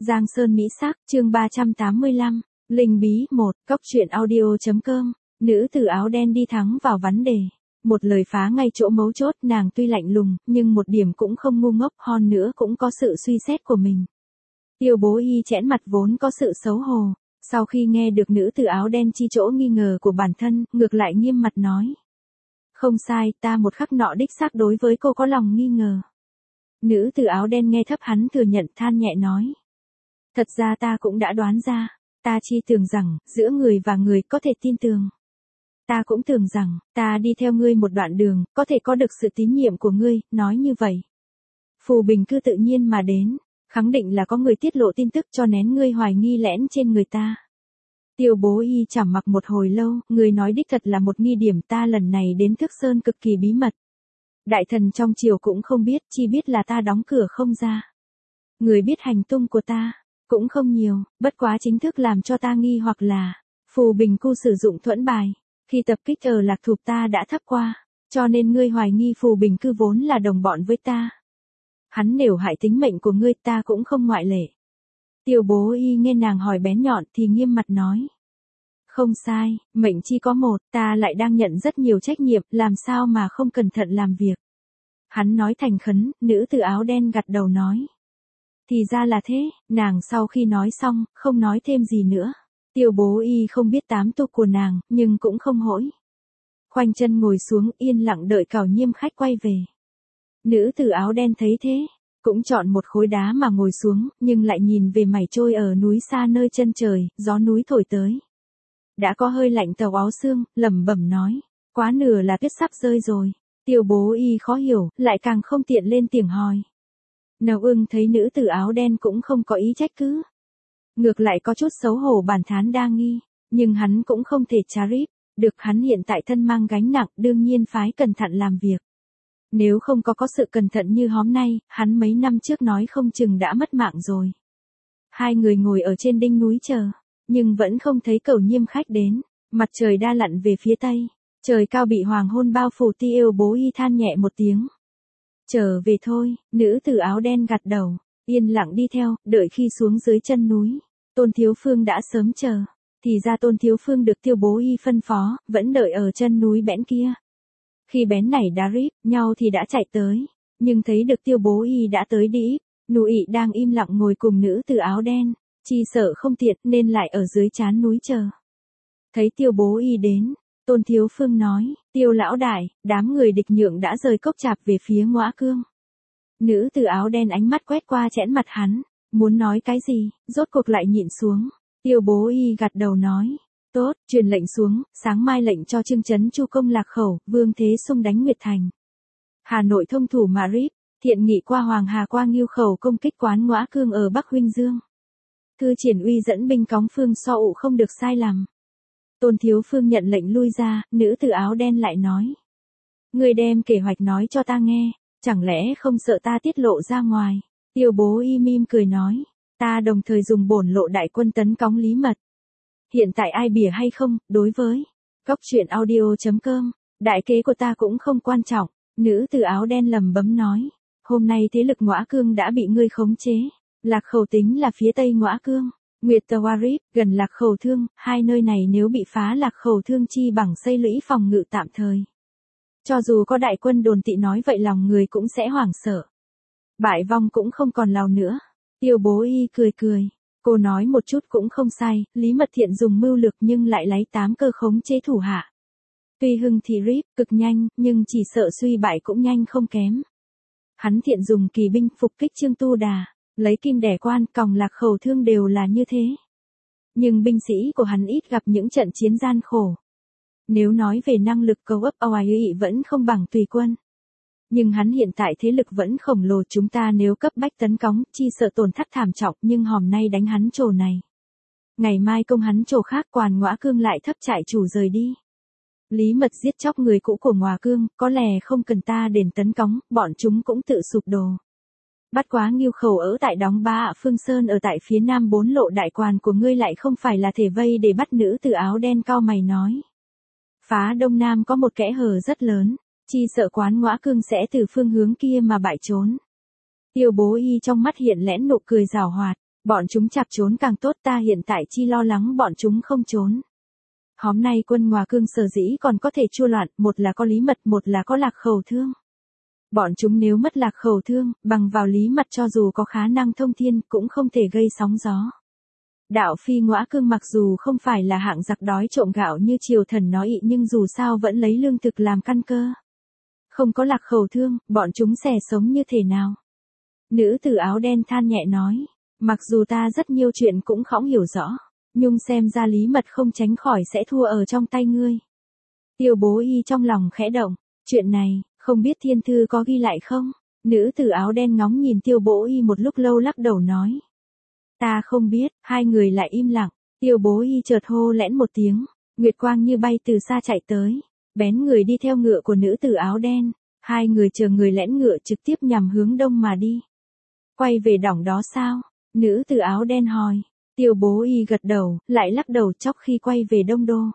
Giang Sơn Mỹ Sắc, chương 385, Linh Bí 1, Cóc truyện audio.com, nữ tử áo đen đi thẳng vào vấn đề. Một lời phá ngay chỗ mấu chốt, nàng tuy lạnh lùng, nhưng một điểm cũng không ngu ngốc, hơn nữa cũng có sự suy xét của mình. Tiêu Bố Y chẽn mặt vốn có sự xấu hổ, sau khi nghe được nữ tử áo đen chi chỗ nghi ngờ của bản thân, ngược lại nghiêm mặt nói. Không sai, ta một khắc nọ đích xác đối với cô có lòng nghi ngờ. Nữ tử áo đen nghe thấp hắn thừa nhận, than nhẹ nói. Thật ra ta cũng đã đoán ra, ta chỉ tưởng rằng, giữa người và người có thể tin tưởng. Ta cũng tưởng rằng, ta đi theo ngươi một đoạn đường, có thể có được sự tín nhiệm của ngươi, nói như vậy. Phù Bình Cư tự nhiên mà đến, khẳng định là có người tiết lộ tin tức cho nén ngươi hoài nghi lẽn trên người ta. Tiêu Bố Y trầm mặc một hồi lâu, người nói đích thật là một nghi điểm, ta lần này đến Thước Sơn cực kỳ bí mật. Đại thần trong triều cũng không biết, chỉ biết là ta đóng cửa không ra. Người biết hành tung của ta, cũng không nhiều, bất quá chính thức làm cho ta nghi hoặc là, Phù Bình Cư sử dụng thuẫn bài, khi tập kích ở Lạc Thục ta đã thắp qua, cho nên ngươi hoài nghi Phù Bình Cư vốn là đồng bọn với ta. Hắn nếu hại tính mệnh của ngươi ta cũng không ngoại lệ. Tiêu Bố Y nghe nàng hỏi bén nhọn thì nghiêm mặt nói. Không sai, mệnh chỉ có một, ta lại đang nhận rất nhiều trách nhiệm, làm sao mà không cẩn thận làm việc. Hắn nói thành khấn, nữ tử áo đen gật đầu nói. Thì ra là thế, nàng sau khi nói xong, không nói thêm gì nữa. Tiêu Bố Y không biết tám tục của nàng, nhưng cũng không hối. Khoanh chân ngồi xuống yên lặng đợi Cảo Nhiêm khách quay về. Nữ tử áo đen thấy thế, cũng chọn một khối đá mà ngồi xuống, nhưng lại nhìn về mảy trôi ở núi xa nơi chân trời, gió núi thổi tới. Đã có hơi lạnh tàu áo xương, lẩm bẩm nói, quá nửa là tuyết sắp rơi rồi. Tiêu Bố Y khó hiểu, lại càng không tiện lên tiếng hỏi. Nâu Ưng thấy nữ tử áo đen cũng không có ý trách cứ. Ngược lại có chút xấu hổ bản thán đa nghi, nhưng hắn cũng không thể trá rít, được hắn hiện tại thân mang gánh nặng đương nhiên phái cẩn thận làm việc. Nếu không có sự cẩn thận như hôm nay, hắn mấy năm trước nói không chừng đã mất mạng rồi. Hai người ngồi ở trên đỉnh núi chờ, nhưng vẫn không thấy Cẩu Nhiêm khách đến, mặt trời đã lặn về phía tây, trời cao bị hoàng hôn bao phủ. Tiêu Bố Y than nhẹ một tiếng. Trở về thôi, nữ tử áo đen gật đầu, yên lặng đi theo, đợi khi xuống dưới chân núi. Tôn Thiếu Phương đã sớm chờ, thì ra Tôn Thiếu Phương được Tiêu Bố Y phân phó, vẫn đợi ở chân núi bẽn kia. Khi bén này đá rít nhau thì đã chạy tới, nhưng thấy được Tiêu Bố Y đã tới đi, Nụ Ị đang im lặng ngồi cùng nữ tử áo đen, chi sợ không tiện nên lại ở dưới trán núi chờ. Thấy Tiêu Bố Y đến, Tôn Thiếu Phương nói, Tiêu lão đại, đám người địch nhượng đã rời cốc chạp về phía Ngõa Cương. Nữ tử áo đen ánh mắt quét qua chẽn mặt hắn, muốn nói cái gì, rốt cuộc lại nhịn xuống. Tiêu Bố Y gật đầu nói, tốt, truyền lệnh xuống, sáng mai lệnh cho Trương Chấn Chu công Lạc Khẩu, Vương Thế Sung đánh Nguyệt Thành. Hà Nội thông thủ Mã Rít, thiện nghị qua Hoàng Hà qua Ngưu Khẩu công kích quán Ngõa Cương ở Bắc Huynh Dương. Thư Triển Uy dẫn binh cóng Phương So ụ không được sai lầm. Tôn Thiếu Phương nhận lệnh lui ra, nữ tử áo đen lại nói. Người đem kế hoạch nói cho ta nghe, chẳng lẽ không sợ ta tiết lộ ra ngoài. Tiêu Bố Y mỉm cười nói, ta đồng thời dùng bổn lộ đại quân tấn cóng Lý Mật. Hiện tại ai bỉa hay không, đối với Cóc truyện audio.com, đại kế của ta cũng không quan trọng. Nữ tử áo đen lẩm bẩm nói, hôm nay thế lực Ngõa Cương đã bị ngươi khống chế. Lạc Khẩu tính là phía tây Ngõa Cương, Nguyệt Tawarit, gần Lạc Khẩu Thương, hai nơi này nếu bị phá Lạc Khẩu Thương chi bằng xây lũy phòng ngự tạm thời. Cho dù có đại quân đồn tị nói vậy lòng người cũng sẽ hoảng sợ. Bại vong cũng không còn lao nữa. Tiêu Bố Y cười cười. Cô nói một chút cũng không sai, Lý Mật Thiện dùng mưu lược nhưng lại lấy 8 cơ khống chế thủ hạ. Tuy hưng thì rít, cực nhanh, nhưng chỉ sợ suy bại cũng nhanh không kém. Hắn thiện dùng kỳ binh phục kích Trương Tu Đà, lấy kim đẻ quan còng Lạc Khẩu Thương đều là như thế. Nhưng binh sĩ của hắn ít gặp những trận chiến gian khổ. Nếu nói về năng lực cầu ấp OIE vẫn không bằng tùy quân. Nhưng hắn hiện tại thế lực vẫn khổng lồ, chúng ta nếu cấp bách tấn cóng, chi sợ tổn thất thảm trọng, nhưng hôm nay đánh hắn chỗ này. Ngày mai công hắn chỗ khác, quán Ngõa Cương lại thấp trại chủ rời đi. Lý Mật giết chóc người cũ của Ngõa Cương, có lẽ không cần ta đền tấn cóng, bọn chúng cũng tự sụp đổ. Bắt quá Ngưu Khẩu ở tại đóng ba ạ Phương Sơn ở tại phía nam 4 lộ đại quan của ngươi lại không phải là thể vây để bắt. Nữ tử áo đen cao mày nói. Phá đông nam có một kẽ hở rất lớn, chi sợ quán Ngõa Cương sẽ từ phương hướng kia mà bại trốn. Tiêu Bố Y trong mắt hiện lẽn nụ cười giảo hoạt, Bọn chúng chạp trốn càng tốt, ta hiện tại chi lo lắng bọn chúng không trốn. Hôm nay quân Ngòa Cương sở dĩ còn có thể chua loạn, một là có Lý Mật, một là có Lạc Khẩu Thương. Bọn chúng nếu mất Lạc Khẩu Thương, bằng vào Lý Mật cho dù có khả năng thông thiên cũng không thể gây sóng gió. Đạo Phi Ngõa Cương mặc dù không phải là hạng giặc đói trộm gạo như triều thần nói ị, nhưng dù sao vẫn lấy lương thực làm căn cơ. Không có Lạc Khẩu Thương, bọn chúng sẽ sống như thế nào? Nữ tử áo đen than nhẹ nói, mặc dù ta rất nhiều chuyện cũng không hiểu rõ, nhưng xem ra Lý Mật không tránh khỏi sẽ thua ở trong tay ngươi. Tiêu Bố Y trong lòng khẽ động, chuyện này, không biết thiên thư có ghi lại không? Nữ tử áo đen ngóng nhìn Tiêu Bố Y một lúc lâu lắc đầu nói. Ta không biết, hai người lại im lặng, Tiêu Bố Y chợt hô lẽn một tiếng, nguyệt quang như bay từ xa chạy tới, bén người đi theo ngựa của nữ tử áo đen, hai người chờ người lẽn ngựa trực tiếp nhằm hướng đông mà đi. Quay về đỏng đó sao? Nữ tử áo đen hỏi. Tiêu Bố Y gật đầu, lại lắc đầu chốc khi quay về Đông Đô.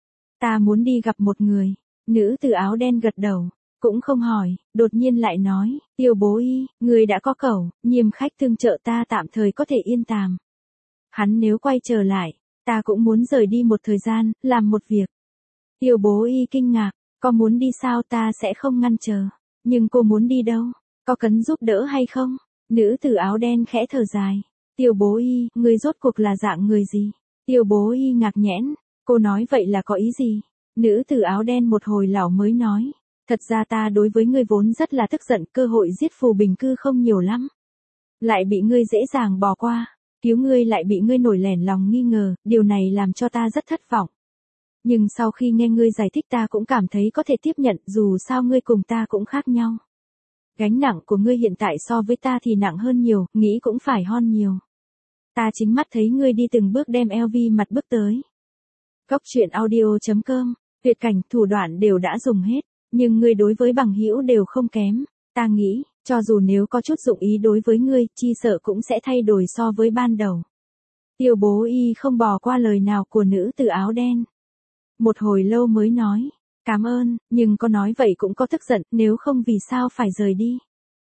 Ta muốn đi gặp một người. Nữ tử áo đen gật đầu, cũng không hỏi, đột nhiên lại nói, Tiêu Bố Y, người đã có cẩu, Nhiêm khách tương trợ ta tạm thời có thể yên tàm. Hắn nếu quay trở lại, ta cũng muốn rời đi một thời gian, làm một việc. Tiêu Bố Y kinh ngạc, có muốn đi sao? Ta sẽ không ngăn chờ. Nhưng cô muốn đi đâu? Có cần giúp đỡ hay không? Nữ tử áo đen khẽ thở dài. Tiêu Bố Y, người rốt cuộc là dạng người gì? Tiêu Bố Y ngạc nhẽn, cô nói vậy là có ý gì? Nữ tử áo đen một hồi lão mới nói, thật ra ta đối với ngươi vốn rất là tức giận, cơ hội giết phù bình cư không nhiều lắm. Lại bị ngươi dễ dàng bỏ qua, cứu ngươi lại bị ngươi nổi lẻn lòng nghi ngờ, điều này làm cho ta rất thất vọng. Nhưng sau khi nghe ngươi giải thích ta cũng cảm thấy có thể tiếp nhận, dù sao ngươi cùng ta cũng khác nhau. Gánh nặng của ngươi hiện tại so với ta thì nặng hơn nhiều, nghĩ cũng phải hon nhiều. Ta chính mắt thấy ngươi đi từng bước đem LV mặt bước tới. Cốc truyện audio.com, tuyệt cảnh, thủ đoạn đều đã dùng hết, nhưng ngươi đối với bằng hữu đều không kém. Ta nghĩ, cho dù nếu có chút dụng ý đối với ngươi, chi sợ cũng sẽ thay đổi so với ban đầu. Tiêu Bố Y không bỏ qua lời nào của nữ tử áo đen. Một hồi lâu mới nói, cảm ơn, nhưng có nói vậy cũng có tức giận, nếu không vì sao phải rời đi.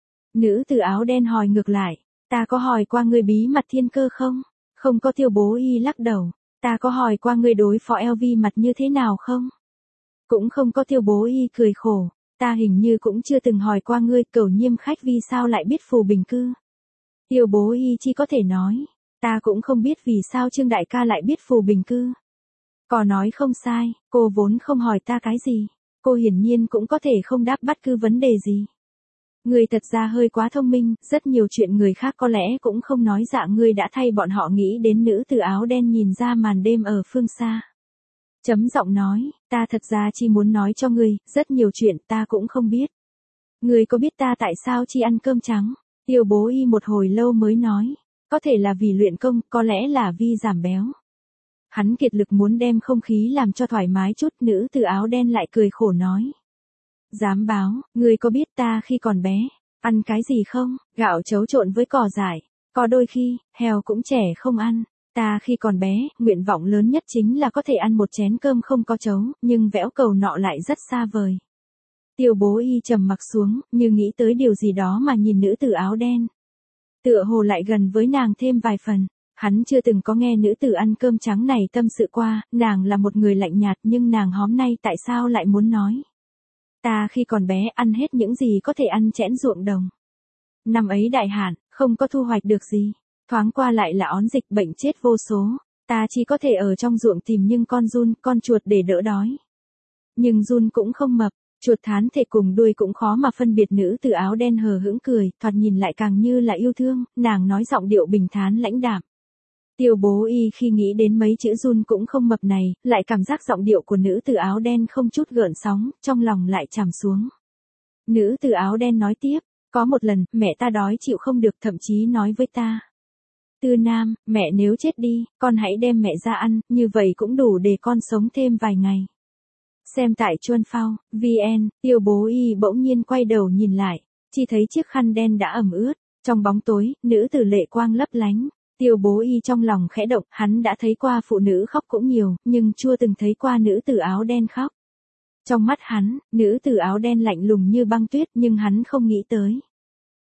Nữ tử áo đen hỏi ngược lại, ta có hỏi qua ngươi bí mật thiên cơ không? Không có. Tiêu Bố Y lắc đầu, ta có hỏi qua ngươi đối phó LV mặt như thế nào không? Cũng không có. Tiêu Bố Y cười khổ, ta hình như cũng chưa từng hỏi qua ngươi, Cẩu Nhiêm khách vì sao lại biết phù bình cư. Tiêu Bố Y chỉ có thể nói, ta cũng không biết vì sao Trương đại ca lại biết phù bình cư. Có nói không sai, cô vốn không hỏi ta cái gì, cô hiển nhiên cũng có thể không đáp bất cứ vấn đề gì. Ngươi thật ra hơi quá thông minh, rất nhiều chuyện người khác có lẽ cũng không nói dạ. Ngươi đã thay bọn họ nghĩ đến. Nữ tử áo đen nhìn ra màn đêm ở phương xa. Chấm giọng nói, ta thật ra chỉ muốn nói cho ngươi, rất nhiều chuyện ta cũng không biết. Ngươi có biết ta tại sao chỉ ăn cơm trắng? Tiêu Bố Y một hồi lâu mới nói, có thể là vì luyện công, có lẽ là vì giảm béo. Hắn kiệt lực muốn đem không khí làm cho thoải mái chút. Nữ tử áo đen lại cười khổ nói. Dám báo, ngươi có biết ta khi còn bé, ăn cái gì không? Gạo chấu trộn với cỏ dại, có đôi khi, heo cũng trẻ không ăn. Ta khi còn bé, nguyện vọng lớn nhất chính là có thể ăn một chén cơm không có chấu, nhưng vẽo cầu nọ lại rất xa vời. Tiêu Bố Y trầm mặc xuống, như nghĩ tới điều gì đó mà nhìn nữ tử áo đen. Tựa hồ lại gần với nàng thêm vài phần. Hắn chưa từng có nghe nữ tử ăn cơm trắng này tâm sự qua, nàng là một người lạnh nhạt nhưng nàng hôm nay tại sao lại muốn nói. Ta khi còn bé ăn hết những gì có thể ăn chẽn ruộng đồng. Năm ấy đại hạn, không có thu hoạch được gì. Thoáng qua lại là ón dịch bệnh chết vô số. Ta chỉ có thể ở trong ruộng tìm những con giun, con chuột để đỡ đói. Nhưng giun cũng không mập, chuột thán thể cùng đuôi cũng khó mà phân biệt. Nữ tử áo đen hờ hững cười, thoạt nhìn lại càng như là yêu thương, nàng nói giọng điệu bình thản lãnh đạm. Tiêu Bố Y khi nghĩ đến mấy chữ giun cũng không mập này, lại cảm giác giọng điệu của nữ tử áo đen không chút gợn sóng, trong lòng lại trầm xuống. Nữ tử áo đen nói tiếp, có một lần, mẹ ta đói chịu không được, thậm chí nói với ta. Tư Nam, mẹ nếu chết đi, con hãy đem mẹ ra ăn, như vậy cũng đủ để con sống thêm vài ngày. Xem tại Chuân Phao, VN, Tiêu Bố Y bỗng nhiên quay đầu nhìn lại, chỉ thấy chiếc khăn đen đã ẩm ướt, trong bóng tối, nữ tử lệ quang lấp lánh. Tiêu Bố Y trong lòng khẽ động, hắn đã thấy qua phụ nữ khóc cũng nhiều, nhưng chưa từng thấy qua nữ tử áo đen khóc. Trong mắt hắn, nữ tử áo đen lạnh lùng như băng tuyết, nhưng hắn không nghĩ tới.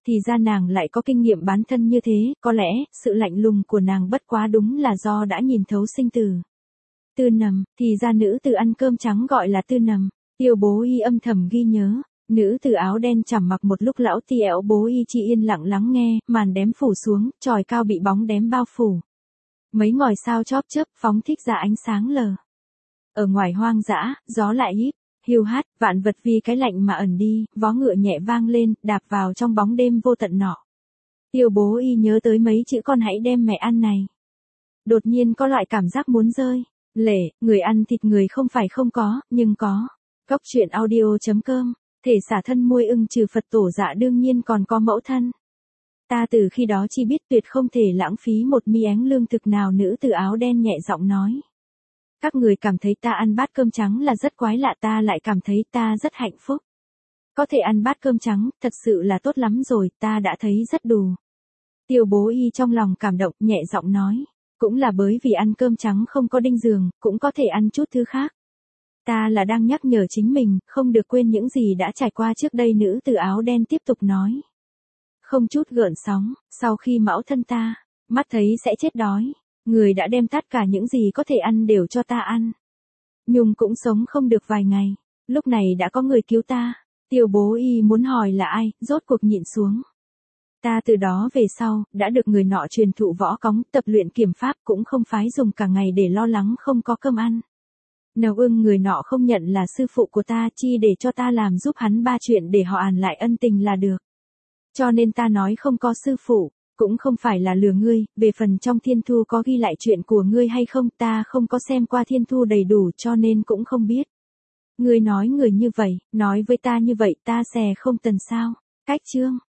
thì ra nàng lại có kinh nghiệm bán thân như thế, có lẽ, sự lạnh lùng của nàng bất quá đúng là do đã nhìn thấu sinh tử. Tư Nầm, thì ra nữ tử ăn cơm trắng gọi là Tư Nầm, Tiêu Bố Y âm thầm ghi nhớ. Nữ tử áo đen chằm mặc một lúc lão Tiêu Bố Y chỉ yên lặng lắng nghe, màn đếm phủ xuống, chòi cao bị bóng đếm bao phủ. Mấy ngòi sao chóp chớp phóng thích ra ánh sáng lờ. Ở ngoài hoang dã, gió lại hít, hiu hắt, vạn vật vì cái lạnh mà ẩn đi, vó ngựa nhẹ vang lên, đạp vào trong bóng đêm vô tận nọ. Tiêu Bố Y nhớ tới mấy chữ con hãy đem mẹ ăn này. Đột nhiên có loại cảm giác muốn rơi. Lệ, người ăn thịt người không phải không có, nhưng có. Cốc truyện audio.com, thể xả thân muôi ưng trừ Phật tổ dạ đương nhiên còn có mẫu thân. Ta từ khi đó chỉ biết tuyệt không thể lãng phí một miếng lương thực nào. Nữ tử áo đen nhẹ giọng nói. Các người cảm thấy ta ăn bát cơm trắng là rất quái lạ, ta lại cảm thấy ta rất hạnh phúc. Có thể ăn bát cơm trắng, thật sự là tốt lắm rồi, ta đã thấy rất đủ. Tiêu Bố Y trong lòng cảm động, nhẹ giọng nói. Cũng là bởi vì ăn cơm trắng không có đinh giường, cũng có thể ăn chút thứ khác. Ta là đang nhắc nhở chính mình, không được quên những gì đã trải qua trước đây. Nữ tử áo đen tiếp tục nói. Không chút gợn sóng, sau khi mẫu thân ta, mắt thấy sẽ chết đói, người đã đem tất cả những gì có thể ăn đều cho ta ăn. Nhung cũng sống không được vài ngày, lúc này đã có người cứu ta. Tiêu Bố Y muốn hỏi là ai, rốt cuộc nhịn xuống. Ta từ đó về sau, đã được người nọ truyền thụ võ cóng, tập luyện kiểm pháp, cũng không phái dùng cả ngày để lo lắng không có cơm ăn. Nào ưng người nọ không nhận là sư phụ của ta, chi để cho ta làm giúp hắn 3 chuyện để họ àn lại ân tình là được. Cho nên ta nói không có sư phụ, cũng không phải là lừa ngươi. Về phần trong thiên thu có ghi lại chuyện của ngươi hay không, ta không có xem qua thiên thu đầy đủ cho nên cũng không biết. Ngươi nói người như vậy, nói với ta như vậy, ta xè không tần sao. Cách chương